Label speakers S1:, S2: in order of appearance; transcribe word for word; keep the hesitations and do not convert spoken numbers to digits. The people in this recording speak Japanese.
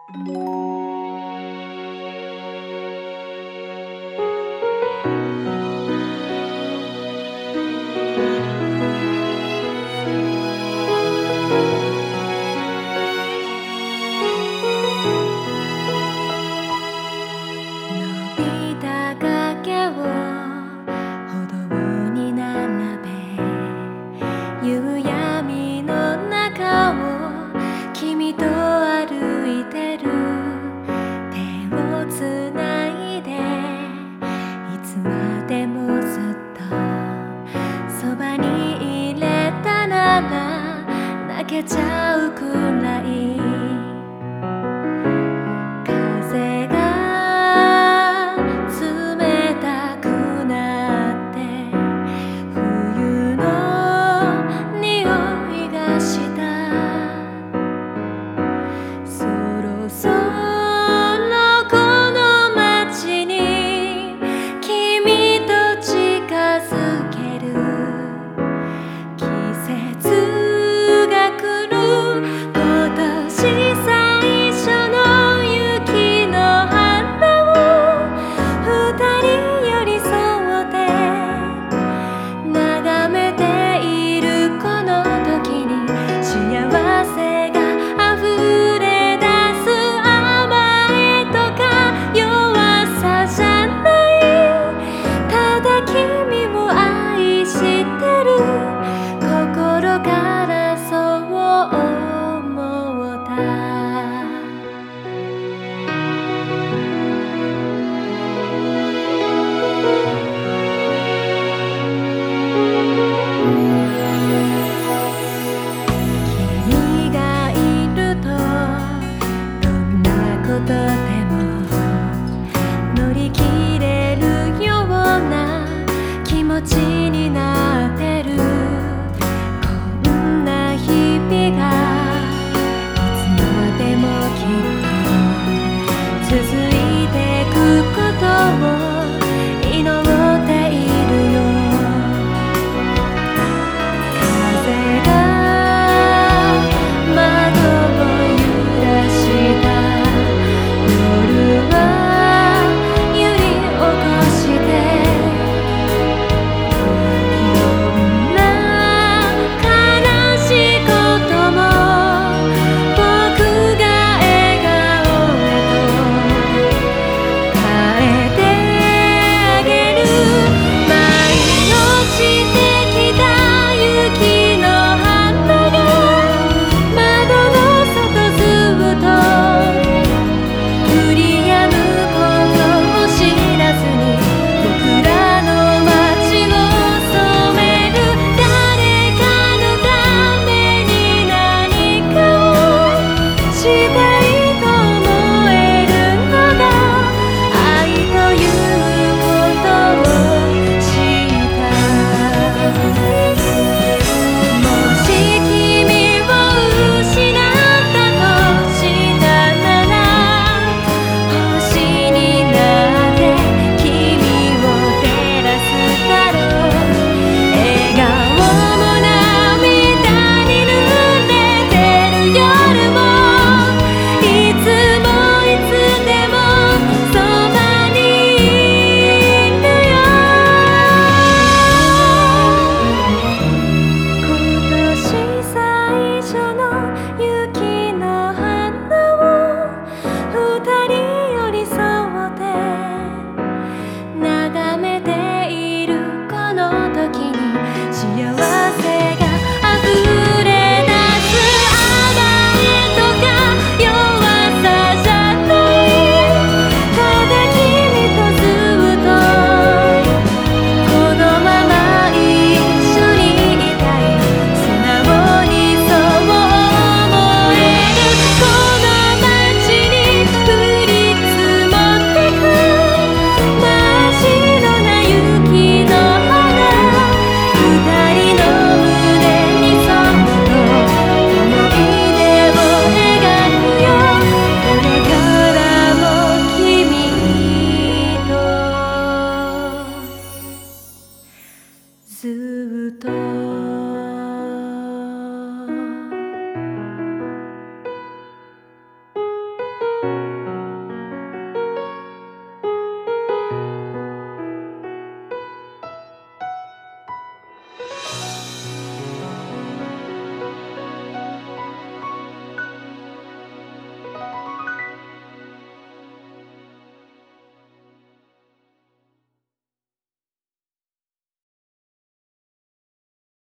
S1: 夕闇の中を君と歩いてる手をつないでいつまでもずっとそばにいれたなら泣けちゃうくらい風が冷たくなって冬の匂いがしたそろそろこの街に君と近づける季節が来る今年最初の雪の花を二人寄り添って眺めているこの時に幸せが溢れ出す甘えとか弱さじゃないただ君を愛してる心からそう思った君がいるとどんなことでも乗り切れるような気持ちになってるこんな日々がいつまでもきっと続いてくことを祈っているよ風が窓を揺らした夜は揺り起こしてどんな悲しいことも僕が笑顔へと変えてあげる舞い落ちてきた雪の花が窓の外ずっと降り止むことを知らずに僕らの街を染める誰かのために何かをしたいと思えるのが愛ということを知ったもし君を失ったとしたなら星になって君を照らすだろう笑顔も涙に濡れてる夜もいつもいつでもそばにいるよ今年最初の雪の花を二人寄り添って眺めているこの時に幸せが溢れ出す甘えとか弱さじゃないただ君とずっとこのまま一緒にいたい素直にそう思えるこの街に降り積もってく真っ白な雪の花二人の胸にそっと思い出を描くよこれからも君とずっと